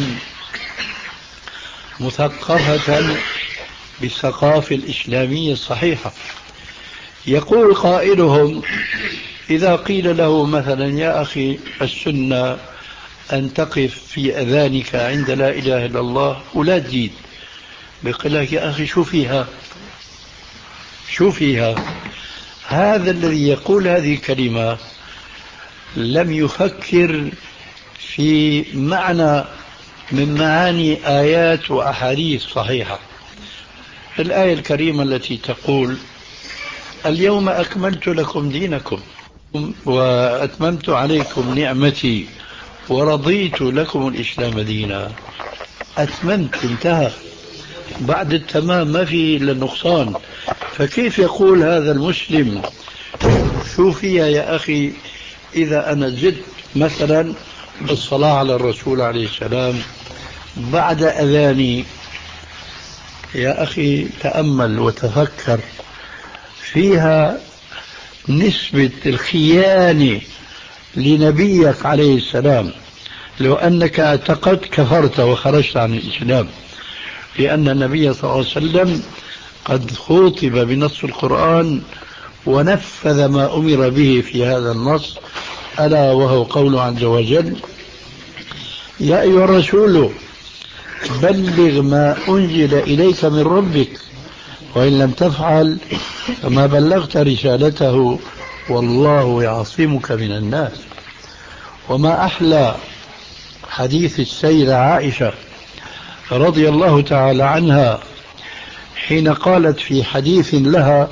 مثقفة بالثقافة الإسلامية الصحيحة. يقول قائلهم إذا قيل له مثلا يا أخي السنة أن تقف في أذانك عند لا إله إلا الله ولا تزيد، بيقول لك يا أخي شو فيها شو فيها. هذا الذي يقول هذه الكلمة لم يفكر في معنى من معاني آيات وأحاديث صحيحة. الآية الكريمة التي تقول اليوم أكملت لكم دينكم وأتممت عليكم نعمتي ورضيت لكم الإسلام دينا، أتممت، انتهى، بعد التمام ما في إلا النقصان. فكيف يقول هذا المسلم شو فيها يا أخي إذا أنا زدت مثلا الصلاة على الرسول عليه السلام بعد أذاني؟ يا أخي تأمل وتفكر، فيها نسبة الخيانة لنبيك عليه السلام. لو أنك اعتقدت كفرت وخرجت عن الإسلام، لأن النبي صلى الله عليه وسلم قد خوطب بنص القرآن ونفذ ما أمر به في هذا النص، ألا وهو قوله عز وجل يا أيها الرسول بلغ ما أنزل إليك من ربك وإن لم تفعل فما بلغت رسالته والله يعصمك من الناس. وما أحلى حديث السيدة عائشة رضي الله تعالى عنها حين قالت في حديث لها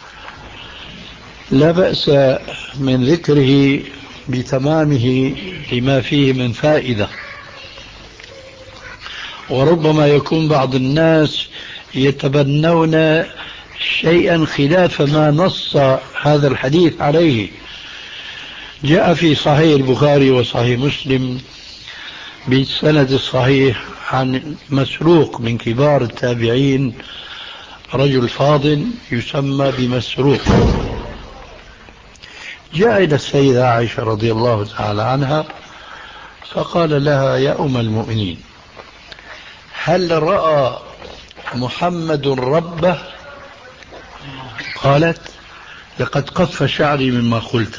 لا بأس من ذكره بتمامه لما فيه من فائدة، وربما يكون بعض الناس يتبنون شيئا خلاف ما نص هذا الحديث عليه. جاء في صحيح البخاري وصحيح مسلم بالسند الصحيح عن مسروق من كبار التابعين، رجل فاضل يسمى بمسروق، جاء إلى السيدة عائشة رضي الله تعالى عنها فقال لها يا أم المؤمنين هل رأى محمد ربه؟ قالت لقد قف شعري مما قلت.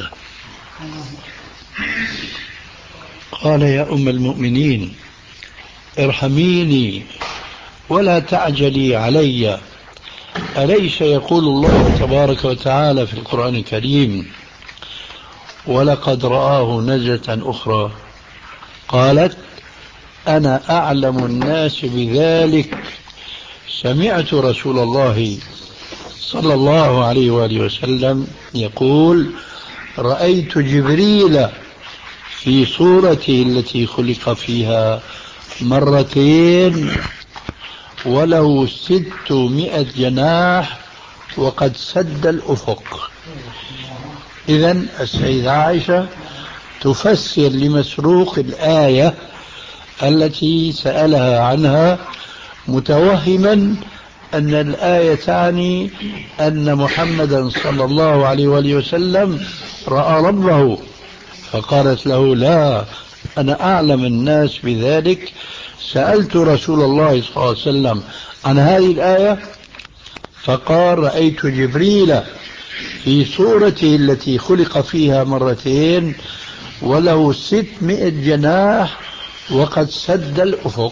قال يا أم المؤمنين ارحميني ولا تعجلي علي، أليس يقول الله تبارك وتعالى في القرآن الكريم ولقد رآه نزلة أخرى؟ قالت أنا أعلم الناس بذلك، سمعت رسول الله صلى الله عليه وآله وسلم يقول رأيت جبريل في صورته التي خلق فيها مرتين وله ستمائة جناح وقد سد الأفق. إذن السيدة عائشة تفسر لمسروق الآية التي سألها عنها متوهما أن الآية تعني أن محمدا صلى الله عليه وآله وسلم رأى ربه، فقالت له لا أنا أعلم الناس بذلك، سألت رسول الله صلى الله عليه وسلم عن هذه الآية فقال رأيت جبريل في صورته التي خلق فيها مرتين وله ستمائة جناح وقد سد الأفق.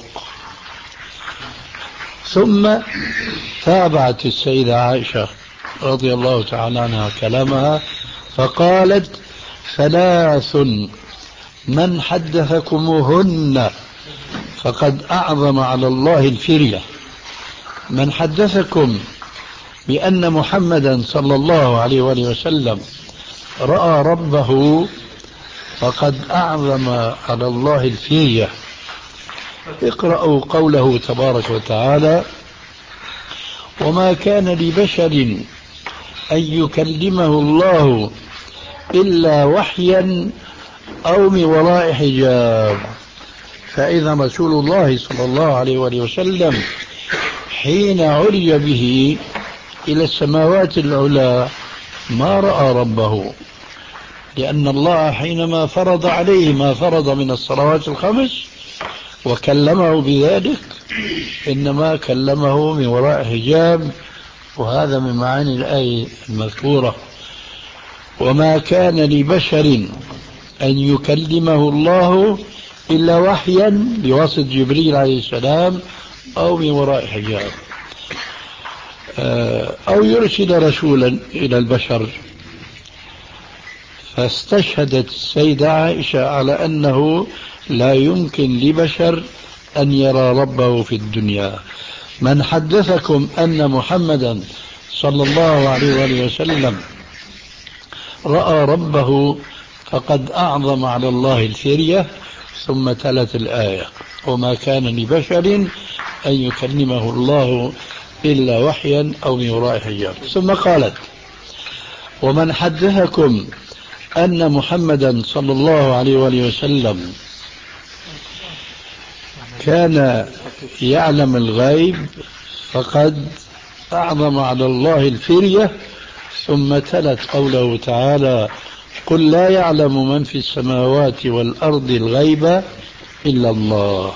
ثم تابعت السيدة عائشة رضي الله تعالى عنها كلامها فقالت ثلاث من حدثكموهن فقد أعظم على الله الفرية. من حدثكم بأن محمدا صلى الله عليه وآله وسلم رأى ربه فقد أعظم على الله الفرية. اقرأوا قوله تبارك وتعالى: وما كان لبشر أن يكلمه الله إلا وحيا أو من وراء حجاب. فإذا رسول الله صلى الله عليه وآله وسلم حين عرج به إلى السماوات العلى ما رأى ربه، لأن الله حينما فرض عليه ما فرض من الصلوات الخمس وكلمه بذلك إنما كلمه من وراء حجاب، وهذا من معاني الآية المذكورة: وما كان لبشر أن يكلمه الله إلا وحيا بواسطة جبريل عليه السلام أو من وراء حجاب، أو يرسل رسولا إلى البشر. فاستشهدت السيدة عائشة على أنه لا يمكن لبشر أن يرى ربه في الدنيا. من حدثكم أن محمدا صلى الله عليه وآله وسلم رأى ربه فقد أعظم على الله الفرية. ثم تلت الآية: وما كان لبشر أن يكلمه الله إلا وحيا أو من وراء حجاب. ثم قالت: ومن حدثكم أن محمدا صلى الله عليه وآله وسلم كان يعلم الغيب فقد أعظم على الله الفرية. ثم تلت قوله تعالى: قل لا يعلم من في السماوات والأرض الغيب إلا الله.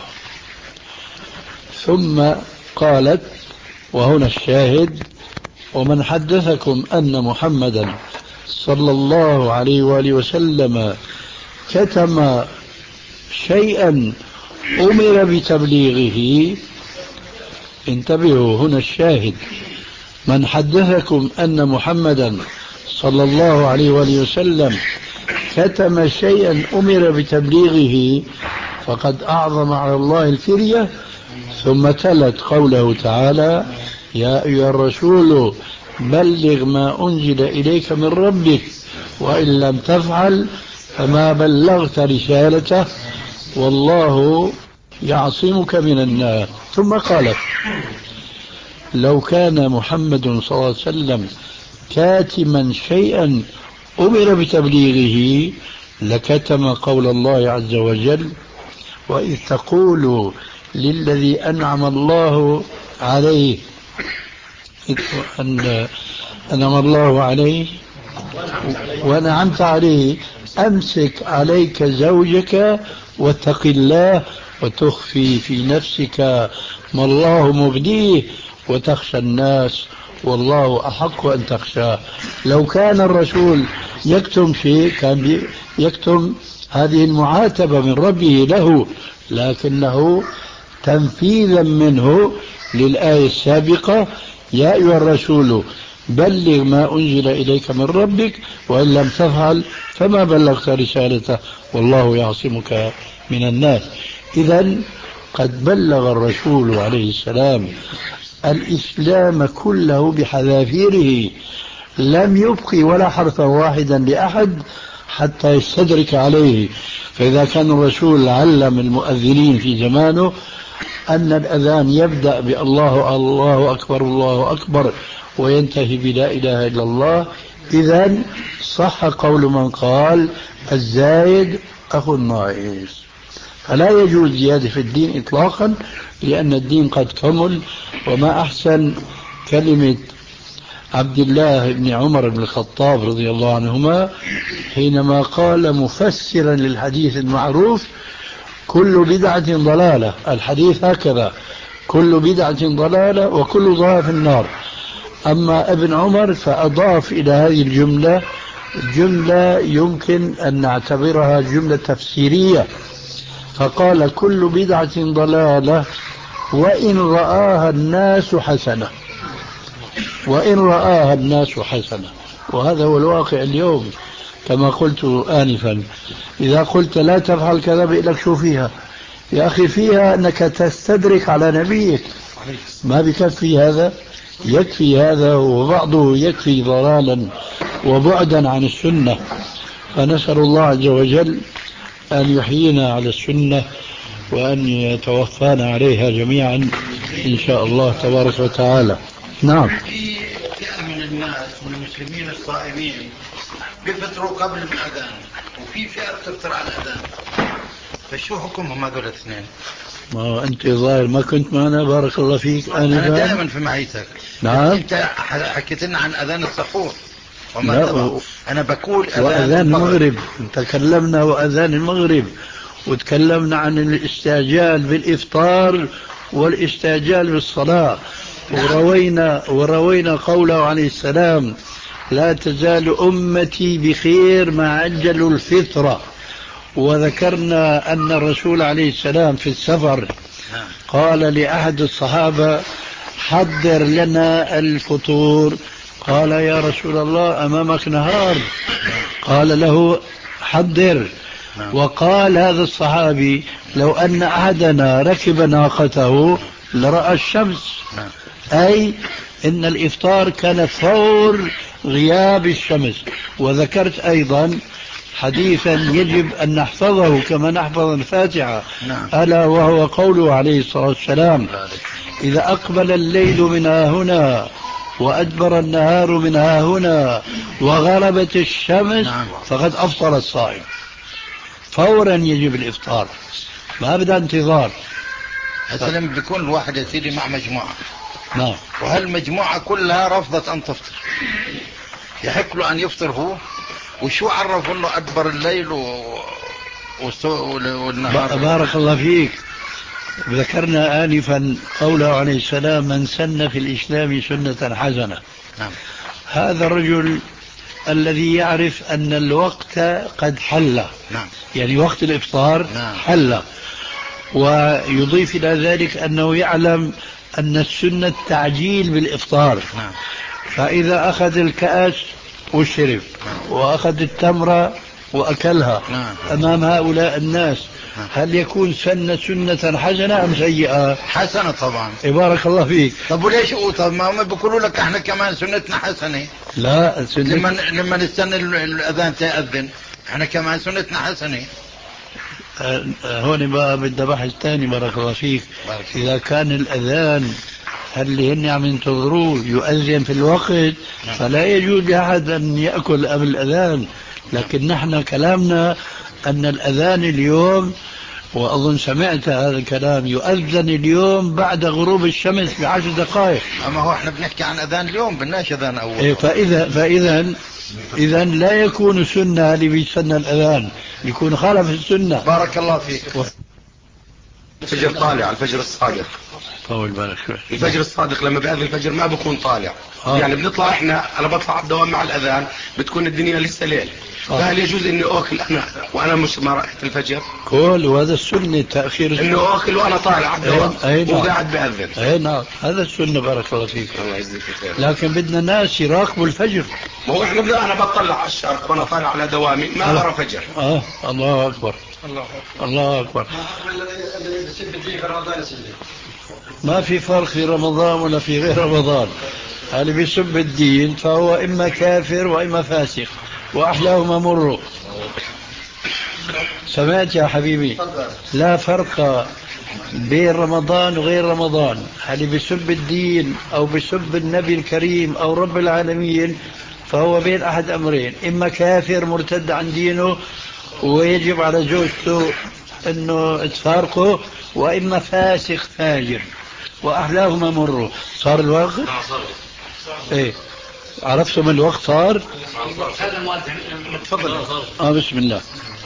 ثم قالت، وهنا الشاهد: ومن حدثكم أن محمدا صلى الله عليه وآله وسلم كتم شيئا أمر بتبليغه. انتبهوا، هنا الشاهد: من حدثكم أن محمدا صلى الله عليه وآله وسلم كتم شيئا أمر بتبليغه فقد أعظم على الله الفرية. ثم تلت قوله تعالى: يا أيها الرسول بلغ ما أنزل إليك من ربك وإن لم تفعل فما بلغت رسالته والله يعصمك من الناس. ثم قالت: لو كان محمد صلى الله عليه وسلم كاتما شيئا أمر بتبليغه لكتم قول الله عز وجل: وإذ تقول للذي أنعم الله عليه أن أنعم الله عليه ونعمت عليه أمسك عليك زوجك واتق الله وتخفي في نفسك ما الله مبديه وتخشى الناس والله أحق أن تخشاه. لو كان الرسول يكتم شيء كان يكتم هذه المعاتبة من ربه له، لكنه تنفيذا منه للآية السابقة: يا أيها الرسول بلغ ما أنزل إليك من ربك وإن لم تفعل فما بلغت رسالته والله يعصمك من الناس. إذن قد بلغ الرسول عليه السلام الإسلام كله بحذافيره، لم يبقي ولا حرفا واحدا لأحد حتى يستدرك عليه. فإذا كان الرسول علم المؤذنين في زمانه أن الأذان يبدأ بالله الله أكبر الله أكبر وينتهي بلا إله إلا الله، إذن صح قول من قال: الزايد أخو الناقص. فلا يجوز زيادة في الدين إطلاقا، لأن الدين قد كمل. وما أحسن كلمة عبد الله بن عمر بن الخطاب رضي الله عنهما حينما قال مفسرا للحديث المعروف: كل بدعة ضلالة. الحديث هكذا: كل بدعة ضلالة وكل ضلالة في النار. أما ابن عمر فأضاف إلى هذه الجملة جملة يمكن أن نعتبرها جملة تفسيرية، فقال: كل بدعة ضلالة وإن رآها الناس حسنة. وإن رآها الناس حسنة، وهذا هو الواقع اليوم. كما قلت آنفا. إذا قلت لا تفعل كذا بيقول لك شو فيها يا أخي؟ فيها أنك تستدرك على نبيك. ما بكفي هذا؟ يكفي هذا، وبعضه يكفي ضلالا وبعدا عن السنة. فنسأل الله عز وجل أن يحيينا على السنة وأن يتوفانا عليها جميعا إن شاء الله تبارك وتعالى. نعم. في فئة من الناس من المسلمين الصائمين بيفطروا قبل الأذان، وفي فئة بتفطر على الأذان، فشو حكمهم هذول الاثنين؟ ما أنت ظاهر ما كنت معنا، بارك الله فيك. أنا دائما في معيتك. نعم. أنت حكيت لنا عن أذان السحور وما لا و... أنا بقول أذان, وأذان المغرب. تكلمنا وأذان المغرب، وتكلمنا عن الاستعجال بالإفطار والاستعجال بالصلاة. نعم. وروينا وروينا قوله عليه السلام: لا تزال أمتي بخير ما عجلوا الفطرة. وذكرنا أن الرسول عليه السلام في السفر قال لأحد الصحابة: حضر لنا الفطور. قال: يا رسول الله أمامك نهار. قال له: حضر. وقال هذا الصحابي: لو أن أحدنا ركب ناقته لرأى الشمس. أي إن الإفطار كان فور غياب الشمس. وذكرت أيضا حديثا يجب أن نحفظه كما نحفظ الفاتحة، ألا وهو قوله عليه الصلاة والسلام: إذا أقبل الليل من هنا وأدبر النهار من هنا وغربت الشمس فقد أفطر الصائم. فورا يجب الإفطار، ما بدأ انتظار. هسه لما بيكون الواحد يا سيدي مع مجموعة، نعم، وهالمجموعة كلها رفضت أن تفطر، يحق له أن يفطر هو؟ وشو عرفوا له أدبر الليل و... والنهار؟ بارك الله فيك. ذكرنا آنفا قوله عليه السلام: من سن في الإسلام سنة حسنة. نعم. هذا الرجل الذي يعرف أن الوقت قد حل. نعم. يعني وقت الإفطار. نعم. حل. ويضيف إلى ذلك أنه يعلم أن السنة التعجيل بالإفطار. نعم. فإذا أخذ الكأس وشرب، نعم، وأخذ التمرة وأكلها، نعم، أمام هؤلاء الناس، نعم، هل يكون سنة سنة حسنة أم سيئة؟ حسنة طبعا. بارك الله فيك. طب وليش؟ طب ما هم بيقولوا لك احنا كمان سنتنا حسنة. لا سنة... لما لما نستنى الأذان تأذن احنا كمان سنتنا حسنة. هون بقى بدي بحث ثاني. بارك الله فيك. إذا كان الأذان اللي هن عم ينتظروه يؤذن في الوقت فلا يجوز لأحد أن يأكل قبل الأذان. لكن نحن كلامنا أن الأذان اليوم، وأظن سمعت هذا الكلام، يؤذن اليوم بعد غروب الشمس بعشر دقائق. أما هو احنا بنحكي عن أذان اليوم، بدناش أذان أول. إيه، فإذا فإذا إذا لا يكون سنة اللي بيستنى الأذان، يكون خالف السنة. بارك الله فيك. و... الفجر طالع، الفجر الصادق. طول بالك. الفجر الصادق لما بيأذن الفجر ما بكون طالع. آه. يعني بنطلع احنا، انا بطلع على الدوام مع الاذان بتكون الدنيا لسه ليل. آه. فهل يجوز اني اكل انا وانا مش ما رأيت الفجر؟ كل وهذا السنة تأخير السنة. انه اكل وانا طالع على الدوام وقاعد بأذن. اي نعم، هذا السنة. بارك الله فيك. الله يجزيك خير. لكن بدنا ناس يراقبوا الفجر. ما هو احنا بدنا، انا بطلع على الشرق وانا طالع على دوامي ما برى فجر. اه الله اكبر. الله اكبر. الله اكبر. ما في فرق في رمضان ولا في غير رمضان. اللي بيسب الدين فهو إما كافر وإما فاسق، وأحلاهما مر. سمعت يا حبيبي؟ لا فرق بين رمضان وغير رمضان. اللي بيسب الدين أو بيسب النبي الكريم أو رب العالمين فهو بين أحد أمرين: إما كافر مرتد عن دينه ويجب على زوجته أنه تفارقه، وإما فاسق فاجر، وأحلاهما مر. صار الوقت؟ ايه، عرفتم الوقت صار؟ هذا المؤذن تفضل. اه بسم الله.